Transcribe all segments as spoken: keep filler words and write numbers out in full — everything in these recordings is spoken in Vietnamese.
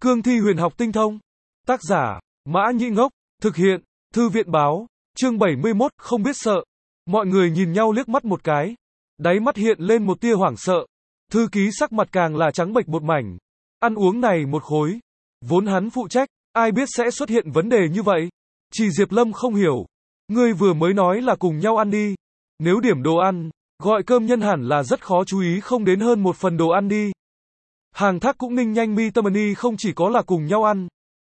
Cương thi huyền học tinh thông. Tác giả, Mã Nhĩ Ngốc. Thực hiện, Thư viện báo. Chương bảy mươi mốt, không biết sợ. Mọi người nhìn nhau liếc mắt một cái. Đáy mắt hiện lên một tia hoảng sợ. Thư ký sắc mặt càng là trắng bệch một mảnh. Ăn uống này một khối. Vốn hắn phụ trách, ai biết sẽ xuất hiện vấn đề như vậy. Chỉ Diệp Lâm không hiểu. Ngươi vừa mới nói là cùng nhau ăn đi. Nếu điểm đồ ăn, gọi cơm nhân hẳn là rất khó chú ý không đến hơn một phần đồ ăn đi. Hàng Thác cũng ninh nhanh mi tâm ni không chỉ có là cùng nhau ăn.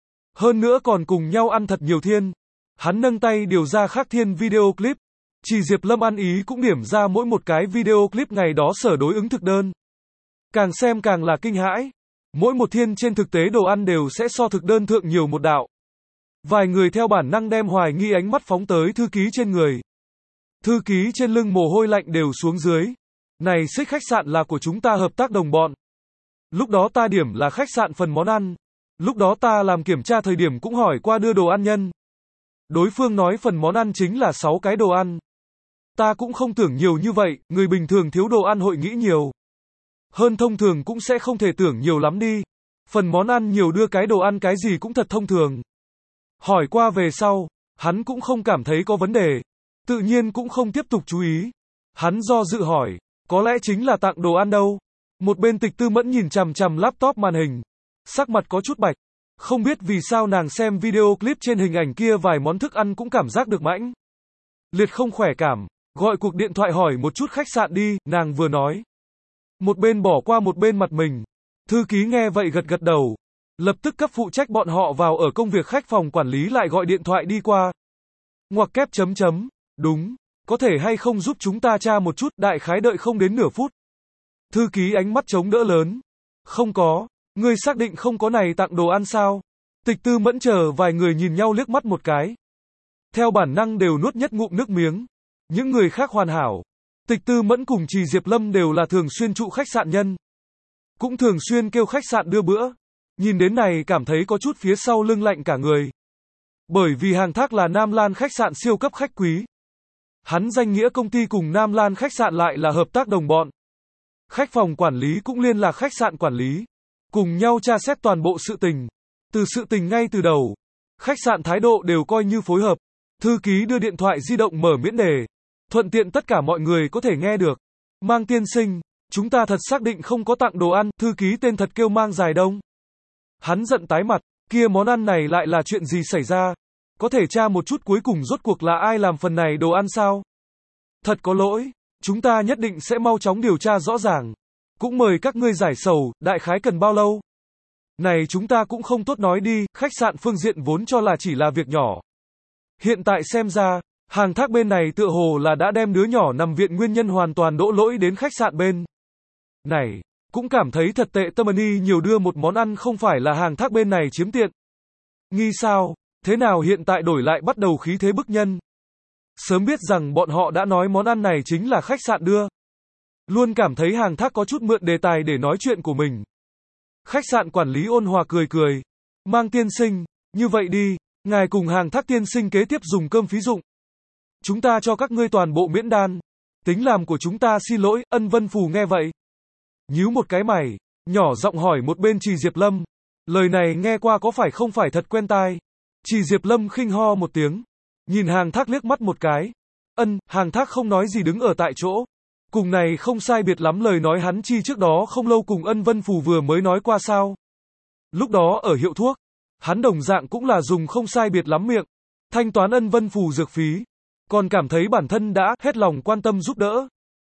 Hơn nữa còn cùng nhau ăn thật nhiều thiên. Hắn nâng tay điều ra khác thiên video clip. Chỉ Diệp Lâm ăn ý cũng điểm ra mỗi một cái video clip ngày đó sở đối ứng thực đơn. Càng xem càng là kinh hãi. Mỗi một thiên trên thực tế đồ ăn đều sẽ so thực đơn thượng nhiều một đạo. Vài người theo bản năng đem hoài nghi ánh mắt phóng tới thư ký trên người. Thư ký trên lưng mồ hôi lạnh đều xuống dưới. Này xích khách sạn là của chúng ta hợp tác đồng bọn. Lúc đó ta điểm là khách sạn phần món ăn. Lúc đó ta làm kiểm tra thời điểm cũng hỏi qua đưa đồ ăn nhân. Đối phương nói phần món ăn chính là sáu cái đồ ăn. Ta cũng không tưởng nhiều như vậy, người bình thường thiếu đồ ăn hội nghĩ nhiều. Hơn thông thường cũng sẽ không thể tưởng nhiều lắm đi. Phần món ăn nhiều đưa cái đồ ăn cái gì cũng thật thông thường. Hỏi qua về sau, hắn cũng không cảm thấy có vấn đề. Tự nhiên cũng không tiếp tục chú ý. Hắn do dự hỏi, có lẽ chính là tặng đồ ăn đâu. Một bên Tịch Tư Mẫn nhìn chằm chằm laptop màn hình. Sắc mặt có chút bạch. Không biết vì sao nàng xem video clip trên hình ảnh kia vài món thức ăn cũng cảm giác được mãnh liệt không khỏe cảm. Gọi cuộc điện thoại hỏi một chút khách sạn đi, nàng vừa nói. Một bên bỏ qua một bên mặt mình. Thư ký nghe vậy gật gật đầu. Lập tức cấp phụ trách bọn họ vào ở công việc khách phòng quản lý lại gọi điện thoại đi qua. Ngoặc kép chấm chấm. Đúng. Có thể hay không giúp chúng ta tra một chút, đại khái đợi không đến nửa phút. Thư ký ánh mắt chống đỡ lớn. Không có. Ngươi xác định không có này tặng đồ ăn sao? Tịch Tư Mẫn chờ vài người nhìn nhau liếc mắt một cái. Theo bản năng đều nuốt nhất ngụm nước miếng. Những người khác hoàn hảo. Tịch Tư Mẫn cùng Trì Diệp Lâm đều là thường xuyên trụ khách sạn nhân. Cũng thường xuyên kêu khách sạn đưa bữa. Nhìn đến này cảm thấy có chút phía sau lưng lạnh cả người. Bởi vì Hàng Thác là Nam Lan khách sạn siêu cấp khách quý. Hắn danh nghĩa công ty cùng Nam Lan khách sạn lại là hợp tác đồng bọn. Khách phòng quản lý cũng liên lạc khách sạn quản lý. Cùng nhau tra xét toàn bộ sự tình. Từ sự tình ngay từ đầu. Khách sạn thái độ đều coi như phối hợp. Thư ký đưa điện thoại di động mở miễn đề. Thuận tiện tất cả mọi người có thể nghe được. Mang tiên sinh, chúng ta thật xác định không có tặng đồ ăn. Thư ký tên thật kêu Mang Dài Đông. Hắn giận tái mặt. Kia món ăn này lại là chuyện gì xảy ra? Có thể tra một chút cuối cùng rốt cuộc là ai làm phần này đồ ăn sao? Thật có lỗi. Chúng ta nhất định sẽ mau chóng điều tra rõ ràng. Cũng mời các ngươi giải sầu, đại khái cần bao lâu? Này chúng ta cũng không tốt nói đi, khách sạn phương diện vốn cho là chỉ là việc nhỏ. Hiện tại xem ra, Hàng Thác bên này tựa hồ là đã đem đứa nhỏ nằm viện nguyên nhân hoàn toàn đổ lỗi đến khách sạn bên này. Cũng cảm thấy thật tệ tâm ni nhiều đưa một món ăn không phải là Hàng Thác bên này chiếm tiện. Nghi sao? Thế nào hiện tại đổi lại bắt đầu khí thế bức nhân? Sớm biết rằng bọn họ đã nói món ăn này chính là khách sạn đưa. Luôn cảm thấy Hàng Thác có chút mượn đề tài để nói chuyện của mình. Khách sạn quản lý ôn hòa cười cười. Mang tiên sinh, như vậy đi, ngài cùng Hàng Thác tiên sinh kế tiếp dùng cơm phí dụng. Chúng ta cho các ngươi toàn bộ miễn đan. Tính làm của chúng ta xin lỗi, Ân Vân Phù nghe vậy. Nhíu một cái mày, nhỏ giọng hỏi một bên Trì Diệp Lâm. Lời này nghe qua có phải không phải thật quen tai. Trì Diệp Lâm khinh ho một tiếng. Nhìn Hàng Thác liếc mắt một cái. Ân, Hàng Thác không nói gì đứng ở tại chỗ. Cùng này không sai biệt lắm lời nói hắn chi trước đó không lâu cùng Ân Vân Phù vừa mới nói qua sao. Lúc đó ở hiệu thuốc, hắn đồng dạng cũng là dùng không sai biệt lắm miệng. Thanh toán Ân Vân Phù dược phí. Còn cảm thấy bản thân đã hết lòng quan tâm giúp đỡ.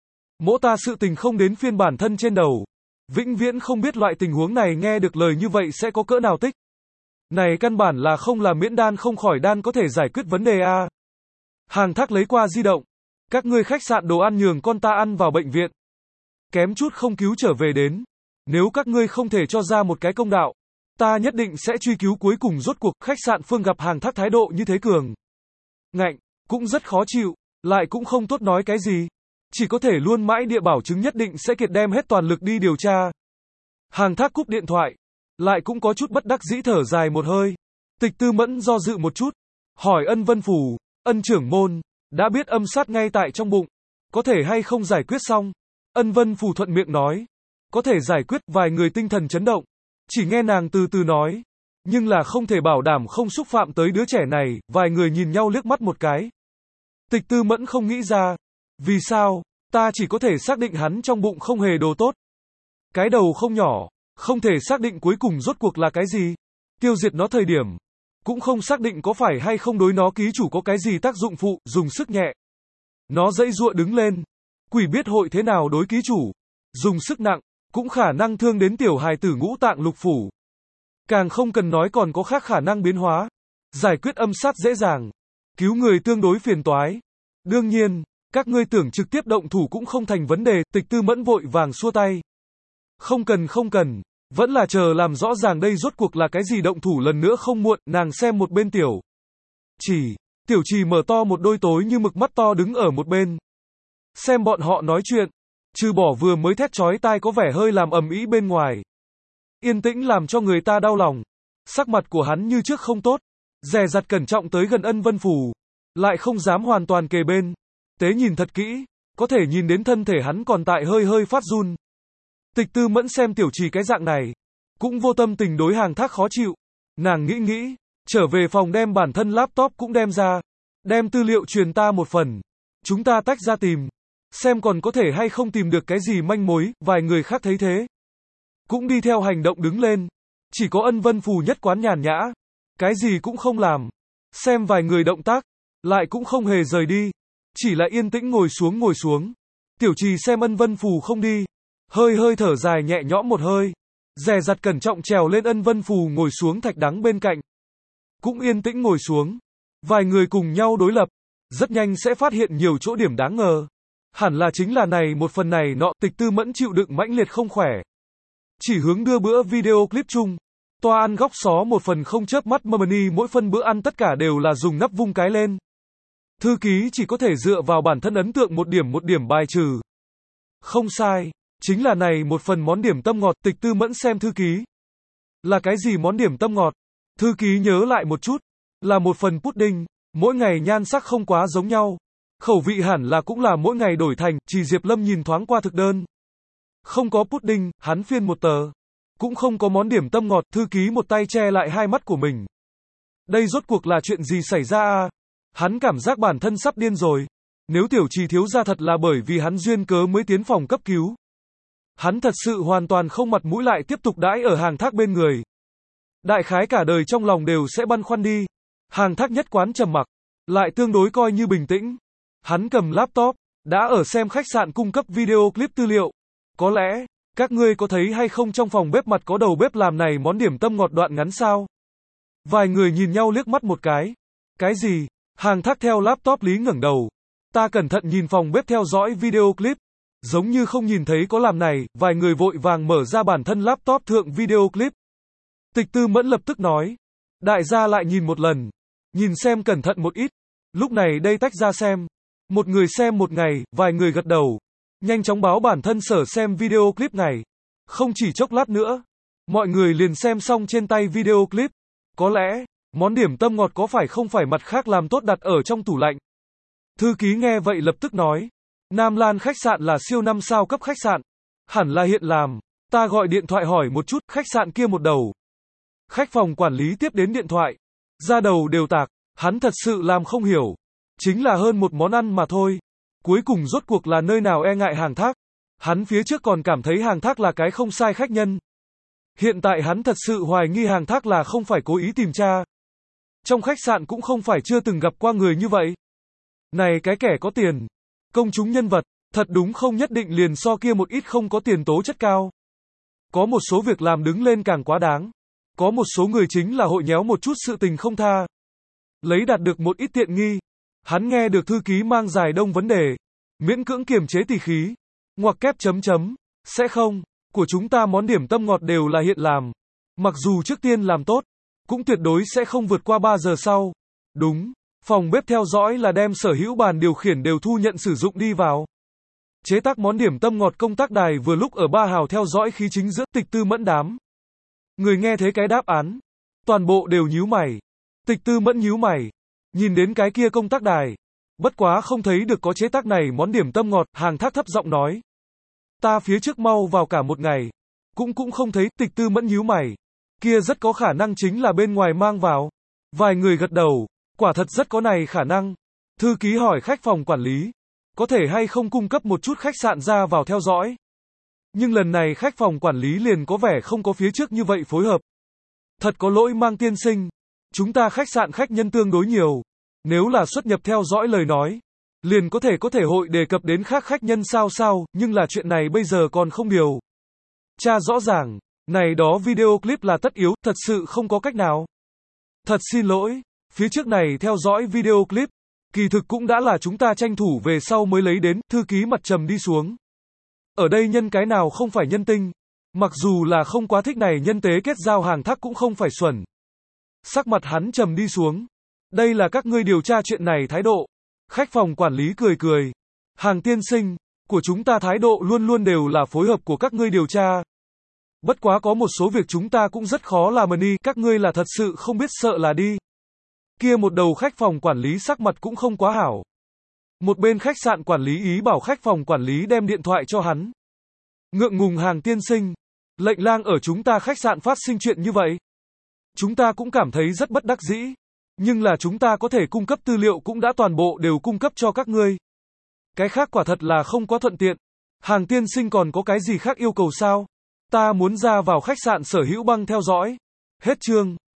Mỗ ta sự tình không đến phiên bản thân trên đầu. Vĩnh viễn không biết loại tình huống này nghe được lời như vậy sẽ có cỡ nào tích. Này căn bản là không là miễn đan không khỏi đan có thể giải quyết vấn đề a. Hàng Thác lấy qua di động. Các ngươi khách sạn đồ ăn nhường con ta ăn vào bệnh viện. Kém chút không cứu trở về đến. Nếu các ngươi không thể cho ra một cái công đạo, ta nhất định sẽ truy cứu cuối cùng rốt cuộc. Khách sạn phương gặp Hàng Thác thái độ như thế cường ngạnh, cũng rất khó chịu, lại cũng không tốt nói cái gì. Chỉ có thể luôn mãi địa bảo chứng nhất định sẽ kiệt đem hết toàn lực đi điều tra. Hàng Thác cúp điện thoại, lại cũng có chút bất đắc dĩ thở dài một hơi. Tịch Tư Mẫn do dự một chút, hỏi Ân Vân Phù, Ân trưởng môn, đã biết âm sát ngay tại trong bụng, có thể hay không giải quyết xong? Ân Vân Phù thuận miệng nói, có thể giải quyết. Vài người tinh thần chấn động. Chỉ nghe nàng từ từ nói. Nhưng là không thể bảo đảm không xúc phạm tới đứa trẻ này, vài người nhìn nhau liếc mắt một cái. Tịch Tư Mẫn không nghĩ ra. Vì sao? Ta chỉ có thể xác định hắn trong bụng không hề đồ tốt. Cái đầu không nhỏ, không thể xác định cuối cùng rốt cuộc là cái gì. Tiêu diệt nó thời điểm, cũng không xác định có phải hay không đối nó ký chủ có cái gì tác dụng phụ, dùng sức nhẹ. Nó dãy giụa đứng lên. Quỷ biết hội thế nào đối ký chủ. Dùng sức nặng, cũng khả năng thương đến tiểu hài tử ngũ tạng lục phủ. Càng không cần nói còn có khác khả năng biến hóa. Giải quyết âm sát dễ dàng. Cứu người tương đối phiền toái. Đương nhiên, các ngươi tưởng trực tiếp động thủ cũng không thành vấn đề, Tịch Tư Mẫn vội vàng xua tay. Không cần không cần, vẫn là chờ làm rõ ràng đây rốt cuộc là cái gì, động thủ lần nữa không muộn, nàng xem một bên tiểu. Chỉ, tiểu Trì mở to một đôi tối như mực mắt to đứng ở một bên. Xem bọn họ nói chuyện, trừ bỏ vừa mới thét chói tai có vẻ hơi làm ầm ĩ bên ngoài. Yên tĩnh làm cho người ta đau lòng. Sắc mặt của hắn như trước không tốt, dè dặt cẩn trọng tới gần Ân Vân Phù, lại không dám hoàn toàn kề bên. Tế nhìn thật kỹ, có thể nhìn đến thân thể hắn còn tại hơi hơi phát run. Tịch Tư Mẫn xem tiểu Trì cái dạng này, cũng vô tâm tình đối Hàng Thác khó chịu. Nàng nghĩ nghĩ, trở về phòng đem bản thân laptop cũng đem ra, đem tư liệu truyền ta một phần. Chúng ta tách ra tìm, xem còn có thể hay không tìm được cái gì manh mối. Vài người khác thấy thế, cũng đi theo hành động đứng lên. Chỉ có Ân Vân Phù nhất quán nhàn nhã, cái gì cũng không làm. Xem vài người động tác, lại cũng không hề rời đi, chỉ là yên tĩnh ngồi xuống ngồi xuống. Tiểu Trì xem Ân Vân Phù không đi, hơi hơi thở dài nhẹ nhõm một hơi, dè dặt cẩn trọng trèo lên Ân Vân Phù ngồi xuống thạch đắng bên cạnh. Cũng yên tĩnh ngồi xuống. Vài người cùng nhau đối lập, rất nhanh sẽ phát hiện nhiều chỗ điểm đáng ngờ. Hẳn là chính là này một phần này nọ. Tịch Tư Mẫn chịu đựng mãnh liệt không khỏe, chỉ hướng đưa bữa video clip chung. Toa ăn góc xó một phần không chớp mắt, Mommy mỗi phân bữa ăn tất cả đều là dùng nắp vung cái lên. Thư ký chỉ có thể dựa vào bản thân ấn tượng một điểm một điểm bài trừ. Không sai, chính là này một phần món điểm tâm ngọt. Tịch Tư Mẫn xem thư ký. Là cái gì món điểm tâm ngọt? Thư ký nhớ lại một chút, là một phần pudding, mỗi ngày nhan sắc không quá giống nhau. Khẩu vị hẳn là cũng là mỗi ngày đổi thành. Chỉ Diệp Lâm nhìn thoáng qua thực đơn, không có pudding, hắn phiên một tờ. Cũng không có món điểm tâm ngọt. Thư ký một tay che lại hai mắt của mình. Đây rốt cuộc là chuyện gì xảy ra à? Hắn cảm giác bản thân sắp điên rồi. Nếu tiểu Trì thiếu gia thật là bởi vì hắn duyên cớ mới tiến phòng cấp cứu, hắn thật sự hoàn toàn không mặt mũi lại tiếp tục đãi ở Hàng Thác bên người. Đại khái cả đời trong lòng đều sẽ băn khoăn đi. Hàng Thác nhất quán trầm mặc, lại tương đối coi như bình tĩnh. Hắn cầm laptop, đã ở xem khách sạn cung cấp video clip tư liệu. Có lẽ, các ngươi có thấy hay không trong phòng bếp mặt có đầu bếp làm này món điểm tâm ngọt đoạn ngắn sao? Vài người nhìn nhau liếc mắt một cái. Cái gì? Hàng Thác theo laptop lý ngẩng đầu. Ta cẩn thận nhìn phòng bếp theo dõi video clip, giống như không nhìn thấy có làm này. Vài người vội vàng mở ra bản thân laptop thượng video clip. Tịch Tư Mẫn lập tức nói. Đại gia lại nhìn một lần, nhìn xem cẩn thận một ít. Lúc này đây tách ra xem. Một người xem một ngày. Vài người gật đầu, nhanh chóng báo bản thân sở xem video clip này. Không chỉ chốc lát nữa, mọi người liền xem xong trên tay video clip. Có lẽ, món điểm tâm ngọt có phải không phải mặt khác làm tốt đặt ở trong tủ lạnh. Thư ký nghe vậy lập tức nói. Nam Lan khách sạn là siêu năm sao cấp khách sạn, hẳn là hiện làm. Ta gọi điện thoại hỏi một chút. Khách sạn kia một đầu, khách phòng quản lý tiếp đến điện thoại, ra đầu đều tạc. Hắn thật sự làm không hiểu. Chính là hơn một món ăn mà thôi. Cuối cùng rốt cuộc là nơi nào e ngại Hàng Thác. Hắn phía trước còn cảm thấy Hàng Thác là cái không sai khách nhân. Hiện tại hắn thật sự hoài nghi Hàng Thác là không phải cố ý tìm tra. Trong khách sạn cũng không phải chưa từng gặp qua người như vậy. Này cái kẻ có tiền, công chúng nhân vật, thật đúng không nhất định liền so kia một ít không có tiền tố chất cao. Có một số việc làm đứng lên càng quá đáng. Có một số người chính là hội nhéo một chút sự tình không tha, lấy đạt được một ít tiện nghi. Hắn nghe được thư ký mang dài đông vấn đề, miễn cưỡng kiềm chế tỉ khí. Ngoặc kép chấm chấm. Sẽ không, của chúng ta món điểm tâm ngọt đều là hiện làm. Mặc dù trước tiên làm tốt, cũng tuyệt đối sẽ không vượt qua ba giờ sau. Đúng, phòng bếp theo dõi là đem sở hữu bàn điều khiển đều thu nhận sử dụng đi vào. Chế tác món điểm tâm ngọt công tác đài vừa lúc ở ba hào theo dõi khí chính giữa. Tịch Tư Mẫn đám người nghe thấy cái đáp án, toàn bộ đều nhíu mày. Tịch Tư Mẫn nhíu mày, nhìn đến cái kia công tác đài, bất quá không thấy được có chế tác này món điểm tâm ngọt. Hàng Thác thấp giọng nói. Ta phía trước mau vào cả một ngày, Cũng cũng không thấy, Tịch Tư Mẫn nhíu mày. Kia rất có khả năng chính là bên ngoài mang vào. Vài người gật đầu, quả thật rất có này khả năng. Thư ký hỏi khách phòng quản lý, có thể hay không cung cấp một chút khách sạn ra vào theo dõi. Nhưng lần này khách phòng quản lý liền có vẻ không có phía trước như vậy phối hợp. Thật có lỗi Mang tiên sinh, chúng ta khách sạn khách nhân tương đối nhiều. Nếu là xuất nhập theo dõi lời nói, liền có thể có thể hội đề cập đến khác khách nhân sao sao, nhưng là chuyện này bây giờ còn không điều. Cha rõ ràng, này đó video clip là tất yếu, thật sự không có cách nào. Thật xin lỗi, phía trước này theo dõi video clip, kỳ thực cũng đã là chúng ta tranh thủ về sau mới lấy đến, thư ký mặt trầm đi xuống. Ở đây nhân cái nào không phải nhân tinh, mặc dù là không quá thích này nhân tế kết giao hàng thác cũng không phải xuẩn. Sắc mặt hắn trầm đi xuống. Đây là các ngươi điều tra chuyện này thái độ. Khách phòng quản lý cười cười. Hàng tiên sinh, của chúng ta thái độ luôn luôn đều là phối hợp của các ngươi điều tra. Bất quá có một số việc chúng ta cũng rất khó làm mà đi, các ngươi là thật sự không biết sợ là đi. Kia một đầu khách phòng quản lý sắc mặt cũng không quá hảo. Một bên khách sạn quản lý ý bảo khách phòng quản lý đem điện thoại cho hắn. Ngượng ngùng Hàng tiên sinh, lệnh lang ở chúng ta khách sạn phát sinh chuyện như vậy. Chúng ta cũng cảm thấy rất bất đắc dĩ. Nhưng là chúng ta có thể cung cấp tư liệu cũng đã toàn bộ đều cung cấp cho các ngươi. Cái khác quả thật là không quá thuận tiện. Hàng tiên sinh còn có cái gì khác yêu cầu sao? Ta muốn ra vào khách sạn Sở Hữu Băng theo dõi. Hết chương.